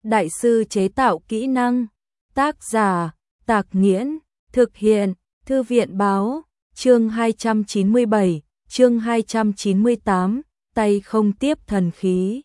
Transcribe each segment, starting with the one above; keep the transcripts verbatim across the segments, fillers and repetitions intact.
đại sư chế tạo kỹ năng. Tác giả, Tạc Nghiễn, thực hiện, Thư viện báo, chương hai trăm chín mươi bảy, chương hai trăm chín mươi tám, tay không tiếp thần khí.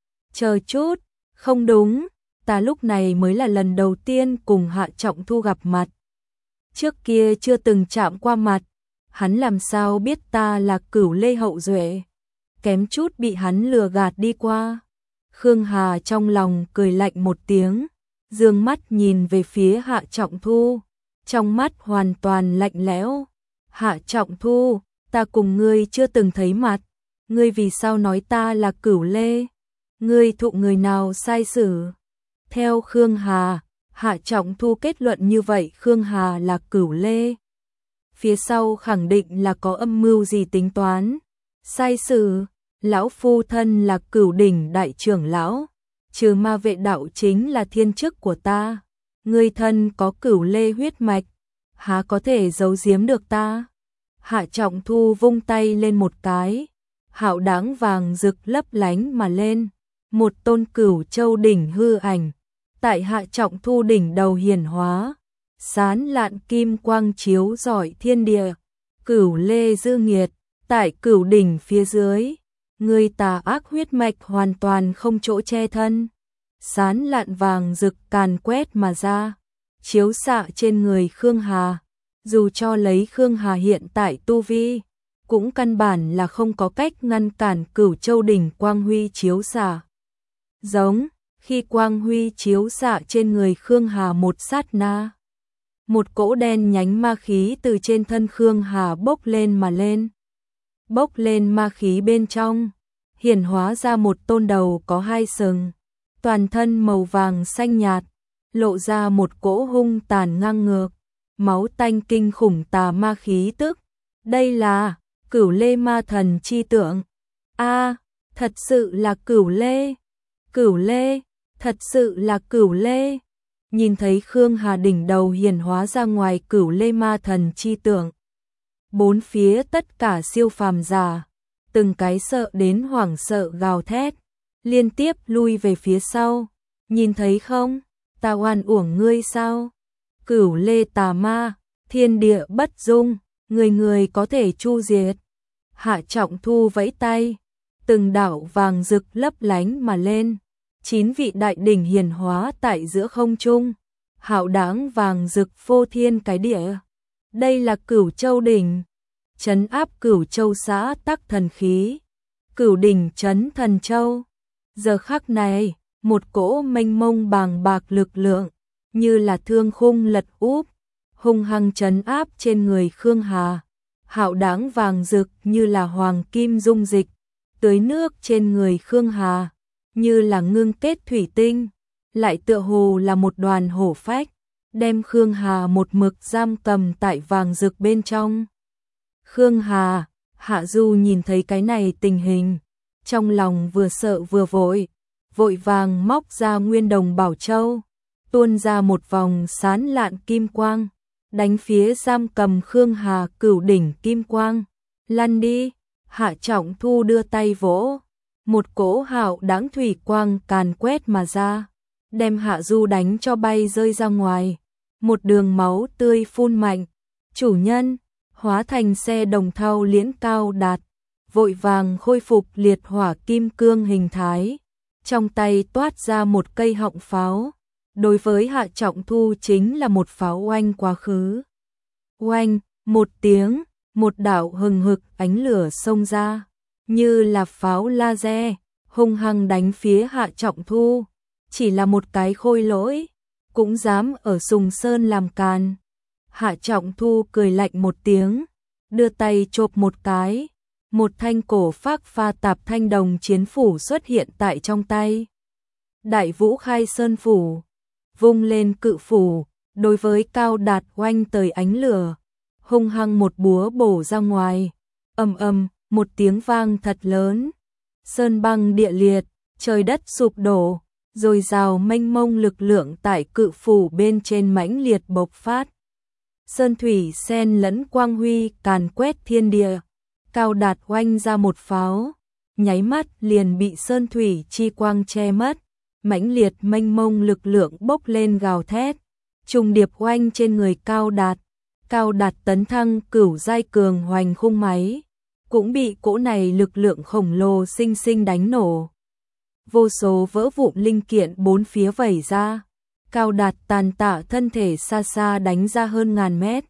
Chờ chút, không đúng, ta lúc này mới là lần đầu tiên cùng Hạ Trọng Thu gặp mặt. Trước kia chưa từng chạm qua mặt, hắn làm sao biết ta là Cửu Lê hậu duệ, kém chút bị hắn lừa gạt đi qua. Khương Hà trong lòng cười lạnh một tiếng, dương mắt nhìn về phía Hạ Trọng Thu, trong mắt hoàn toàn lạnh lẽo. Hạ Trọng Thu, ta cùng ngươi chưa từng thấy mặt, ngươi vì sao nói ta là Cửu Lê? Ngươi thụ người nào sai xử? Theo Khương Hà, Hạ Trọng Thu kết luận như vậy Khương Hà là Cửu Lê. Phía sau khẳng định là có âm mưu gì tính toán. Sai xử, lão phu thân là Cửu Đỉnh đại trưởng lão, trừ ma vệ đạo chính là thiên chức của ta. Ngươi thân có Cửu Lê huyết mạch, há có thể giấu giếm được ta? Hạ Trọng Thu vung tay lên một cái, hạo đáng vàng rực lấp lánh mà lên, một tôn Cửu Châu đỉnh hư ảnh tại Hạ Trọng Thu đỉnh đầu hiển hóa, sán lạn kim quang chiếu rọi thiên địa. Cửu Lê dư nghiệt, tại Cửu đỉnh phía dưới, ngươi tà ác huyết mạch hoàn toàn không chỗ che thân. Sán lạn vàng rực càn quét mà ra, chiếu xạ trên người Khương Hà. Dù cho lấy Khương Hà hiện tại tu vi, cũng căn bản là không có cách ngăn cản Cửu Châu đỉnh quang huy chiếu xạ. Giống khi quang huy chiếu xạ trên người Khương Hà một sát na, một cỗ đen nhánh ma khí từ trên thân Khương Hà bốc lên mà lên. Bốc lên ma khí bên trong, hiển hóa ra một tôn đầu có hai sừng, toàn thân màu vàng xanh nhạt, lộ ra một cỗ hung tàn ngang ngược, máu tanh kinh khủng tà ma khí tức. Đây là Cửu Lê ma thần chi tượng. A, thật sự là Cửu Lê. Cửu Lê, thật sự là Cửu Lê. Nhìn thấy Khương Hà đỉnh đầu hiển hóa ra ngoài Cửu Lê ma thần chi tượng, bốn phía tất cả siêu phàm giả, từng cái sợ đến hoảng sợ gào thét, liên tiếp lui về phía sau. Nhìn thấy không, ta oan uổng ngươi sao? Cửu Lê tà ma, thiên địa bất dung, người người có thể chu diệt. Hạ Trọng Thu vẫy tay, từng đạo vàng rực lấp lánh mà lên, chín vị đại đỉnh hiển hóa tại giữa không trung, hạo đáng vàng rực phô thiên cái địa. Đây là Cửu Châu đỉnh, trấn áp Cửu Châu xã tắc thần khí, Cửu đỉnh trấn thần châu. Giờ khắc này, một cỗ mênh mông bàng bạc lực lượng, như là thương khung lật úp, hung hăng trấn áp trên người Khương Hà. Hạo đáng vàng rực như là hoàng kim dung dịch, tưới nước trên người Khương Hà, như là ngưng kết thủy tinh, lại tựa hồ là một đoàn hổ phách, đem Khương Hà một mực giam cầm tại vàng rực bên trong. Khương Hà, Hạ Du nhìn thấy cái này tình hình, trong lòng vừa sợ vừa vội, vội vàng móc ra Nguyên Đồng Bảo Châu, tuôn ra một vòng sán lạn kim quang, đánh phía giam cầm Khương Hà Cửu đỉnh kim quang. Lăn đi. Hạ Trọng Thu đưa tay vỗ, một cỗ hạo đáng thủy quang càn quét mà ra, đem Hạ Du đánh cho bay rơi ra ngoài, một đường máu tươi phun mạnh. Chủ nhân, hóa thành xe đồng thau liễn cao đạt, vội vàng khôi phục liệt hỏa kim cương hình thái, trong tay toát ra một cây họng pháo. Đối với Hạ Trọng Thu chính là một pháo oanh quá khứ. Oanh, một tiếng, một đạo hừng hực ánh lửa xông ra, như là pháo laser, hung hăng đánh phía Hạ Trọng Thu. Chỉ là một cái khôi lỗi, cũng dám ở Sùng Sơn làm càn. Hạ Trọng Thu cười lạnh một tiếng, đưa tay chộp một cái, một thanh cổ phác pha tạp thanh đồng chiến phủ xuất hiện tại trong tay. Đại Vũ Khai Sơn phủ, vung lên cự phủ, đối với cao đạt oanh tới ánh lửa, hung hăng một búa bổ ra ngoài. Ầm ầm, một tiếng vang thật lớn, sơn băng địa liệt, trời đất sụp đổ, rồi rào mênh mông lực lượng tại cự phủ bên trên mãnh liệt bộc phát. Sơn thủy xen lẫn quang huy càn quét thiên địa, cao đạt oanh ra một pháo, nháy mắt liền bị sơn thủy chi quang che mất, mãnh liệt mênh mông lực lượng bốc lên gào thét, trùng điệp oanh trên người Cao Đạt. Cao Đạt tấn thăng cửu giai cường hoành khung máy, cũng bị cỗ này lực lượng khổng lồ sinh sinh đánh nổ. Vô số vỡ vụn linh kiện bốn phía vẩy ra, Cao Đạt tàn tạ thân thể xa xa đánh ra hơn ngàn mét.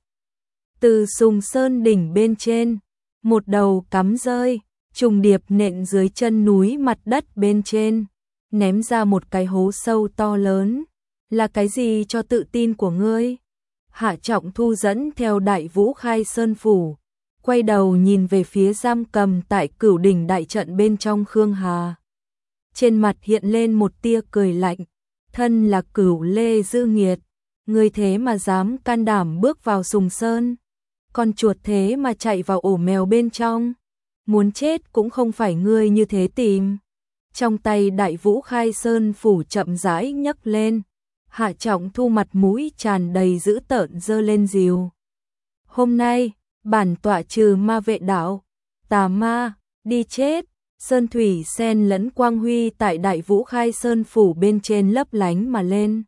Từ Sùng Sơn đỉnh bên trên, một đầu cắm rơi, trùng điệp nện dưới chân núi mặt đất bên trên, ném ra một cái hố sâu to lớn. Là cái gì cho tự tin của ngươi? Hạ Trọng Thu dẫn theo Đại Vũ Khai Sơn Phủ, quay đầu nhìn về phía giam cầm tại Cửu Đỉnh đại trận bên trong Khương Hà. Trên mặt hiện lên một tia cười lạnh, thân là Cửu Lê Dư Nghiệt, ngươi thế mà dám can đảm bước vào Sùng Sơn, con chuột thế mà chạy vào ổ mèo bên trong, muốn chết cũng không phải ngươi như thế tìm. Trong tay Đại Vũ Khai Sơn Phủ chậm rãi nhấc lên, Hạ Trọng Thu mặt mũi tràn đầy dữ tợn giơ lên rìu. Hôm nay, bản tọa trừ ma vệ đạo, tà ma, đi chết. Sơn thủy sen lẫn quang huy tại Đại Vũ Khai Sơn Phủ bên trên lấp lánh mà lên.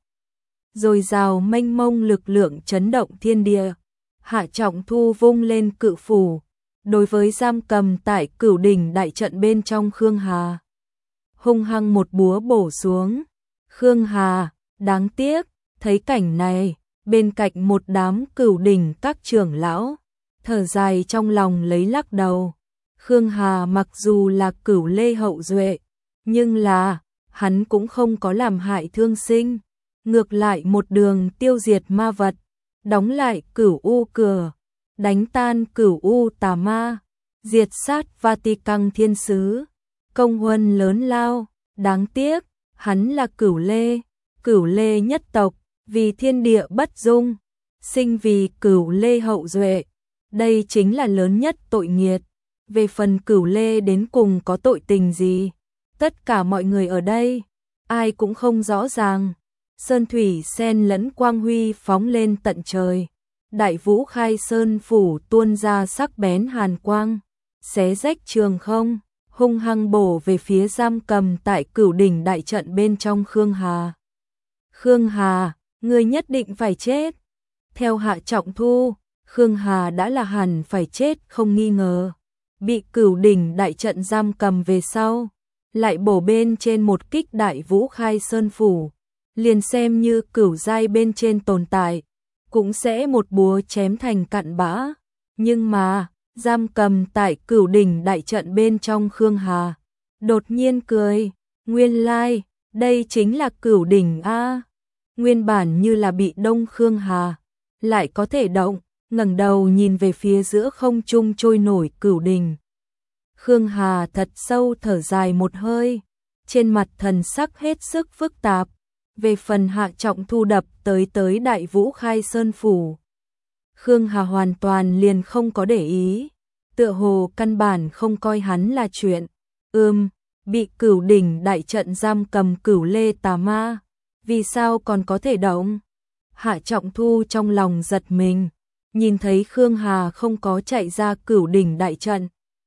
Rồi rào mênh mông lực lượng chấn động thiên địa. Hạ Trọng Thu vung lên cự phủ, đối với giam cầm tại Cửu Đỉnh đại trận bên trong Khương Hà. Hung hăng một búa bổ xuống. Khương Hà, đáng tiếc, thấy cảnh này, bên cạnh một đám Cửu Đỉnh các trưởng lão, thở dài trong lòng lấy lắc đầu. Khương Hà mặc dù là Cửu Lê hậu duệ, nhưng là, hắn cũng không có làm hại thương sinh, ngược lại một đường tiêu diệt ma vật, đóng lại Cửu U cửa, đánh tan Cửu U tà ma, diệt sát Vatican thiên sứ, công huân lớn lao. Đáng tiếc, hắn là Cửu Lê, Cửu Lê nhất tộc, vì thiên địa bất dung, sinh vì Cửu Lê hậu duệ, đây chính là lớn nhất tội nghiệt. Về phần Cửu Lê đến cùng có tội tình gì, tất cả mọi người ở đây, ai cũng không rõ ràng. Sơn thủy sen lẫn quang huy phóng lên tận trời, Đại Vũ Khai Sơn Phủ tuôn ra sắc bén hàn quang, xé rách trường không, hung hăng bổ về phía giam cầm tại Cửu Đỉnh đại trận bên trong Khương Hà. Khương Hà, ngươi nhất định phải chết. Theo Hạ Trọng Thu, Khương Hà đã là hẳn phải chết không nghi ngờ. Bị Cửu Đỉnh đại trận giam cầm về sau, lại bổ bên trên một kích Đại Vũ Khai Sơn Phủ, liền xem như cửu giai bên trên tồn tại, cũng sẽ một búa chém thành cặn bã. Nhưng mà, giam cầm tại Cửu Đỉnh đại trận bên trong Khương Hà, đột nhiên cười, nguyên lai, like, đây chính là Cửu Đỉnh a. Nguyên bản như là bị đông Khương Hà, lại có thể động, ngẩng đầu nhìn về phía giữa không trung trôi nổi Cửu Đỉnh. Khương Hà thật sâu thở dài một hơi, trên mặt thần sắc hết sức phức tạp. Về phần Hạ Trọng Thu đập tới tới Đại Vũ Khai Sơn Phủ, Khương Hà hoàn toàn liền không có để ý, tựa hồ căn bản không coi hắn là chuyện. Ừm, bị Cửu Đỉnh đại trận giam cầm Cửu Lê tà ma, vì sao còn có thể động? Hạ Trọng Thu trong lòng giật mình, nhìn thấy Khương Hà không có chạy ra Cửu Đỉnh đại trận,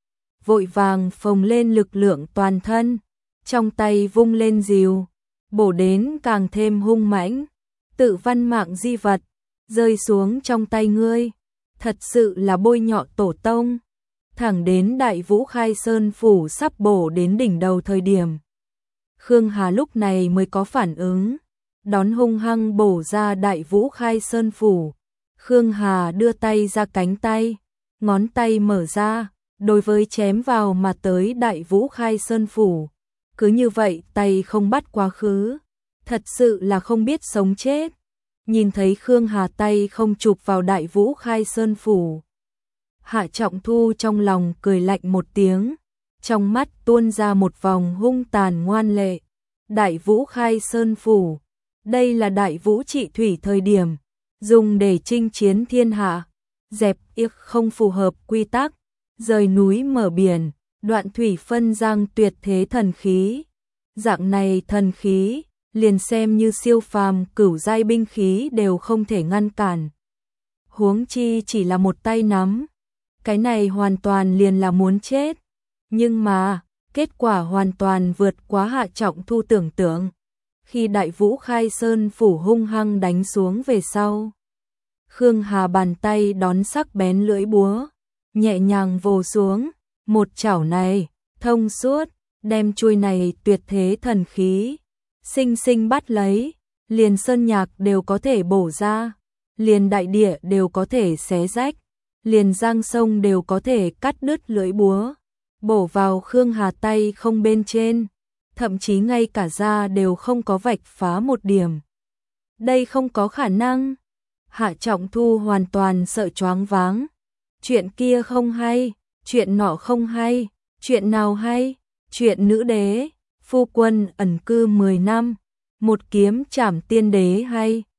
vội vàng phồng lên lực lượng toàn thân, trong tay vung lên rìu, bổ đến càng thêm hung mãnh. Tự văn mạng di vật rơi xuống trong tay ngươi, thật sự là bôi nhọ tổ tông. Thẳng đến Đại Vũ Khai Sơn Phủ sắp bổ đến đỉnh đầu thời điểm, Khương Hà lúc này mới có phản ứng, đón hung hăng bổ ra Đại Vũ Khai Sơn Phủ. Khương Hà đưa tay ra cánh tay, ngón tay mở ra, đối với chém vào mà tới Đại Vũ Khai Sơn Phủ. Cứ như vậy tay không bắt quá khứ, thật sự là không biết sống chết. Nhìn thấy Khương Hà tay không chụp vào Đại Vũ Khai Sơn Phủ, Hạ Trọng Thu trong lòng cười lạnh một tiếng, trong mắt tuôn ra một vòng hung tàn ngoan lệ. Đại Vũ Khai Sơn Phủ, đây là Đại Vũ trị thủy thời điểm, dùng để chinh chiến thiên hạ, dẹp yếc không phù hợp quy tắc, rời núi mở biển, đoạn thủy phân giang tuyệt thế thần khí. Dạng này thần khí, liền xem như siêu phàm cửu giai binh khí đều không thể ngăn cản. Huống chi chỉ là một tay nắm, cái này hoàn toàn liền là muốn chết. Nhưng mà, kết quả hoàn toàn vượt quá Hạ Trọng Thu tưởng tượng. khi Đại Vũ Khai Sơn phủ hung hăng đánh xuống về sau. Khương Hà bàn tay đón sắc bén lưỡi búa, nhẹ nhàng vồ xuống, một chảo này, thông suốt, đem chuôi này tuyệt thế thần khí, sinh sinh bắt lấy, liền sơn nhạc đều có thể bổ ra, liền đại địa đều có thể xé rách, liền giang sông đều có thể cắt đứt lưỡi búa, bổ vào Khương Hà tay không bên trên, thậm chí ngay cả da đều không có vạch phá một điểm. Đây không có khả năng. Hạ Trọng Thu hoàn toàn sợ choáng váng. Chuyện kia không hay, chuyện nọ không hay, chuyện nào hay, chuyện nữ đế, phu quân ẩn cư mười năm, một kiếm trảm tiên đế hay.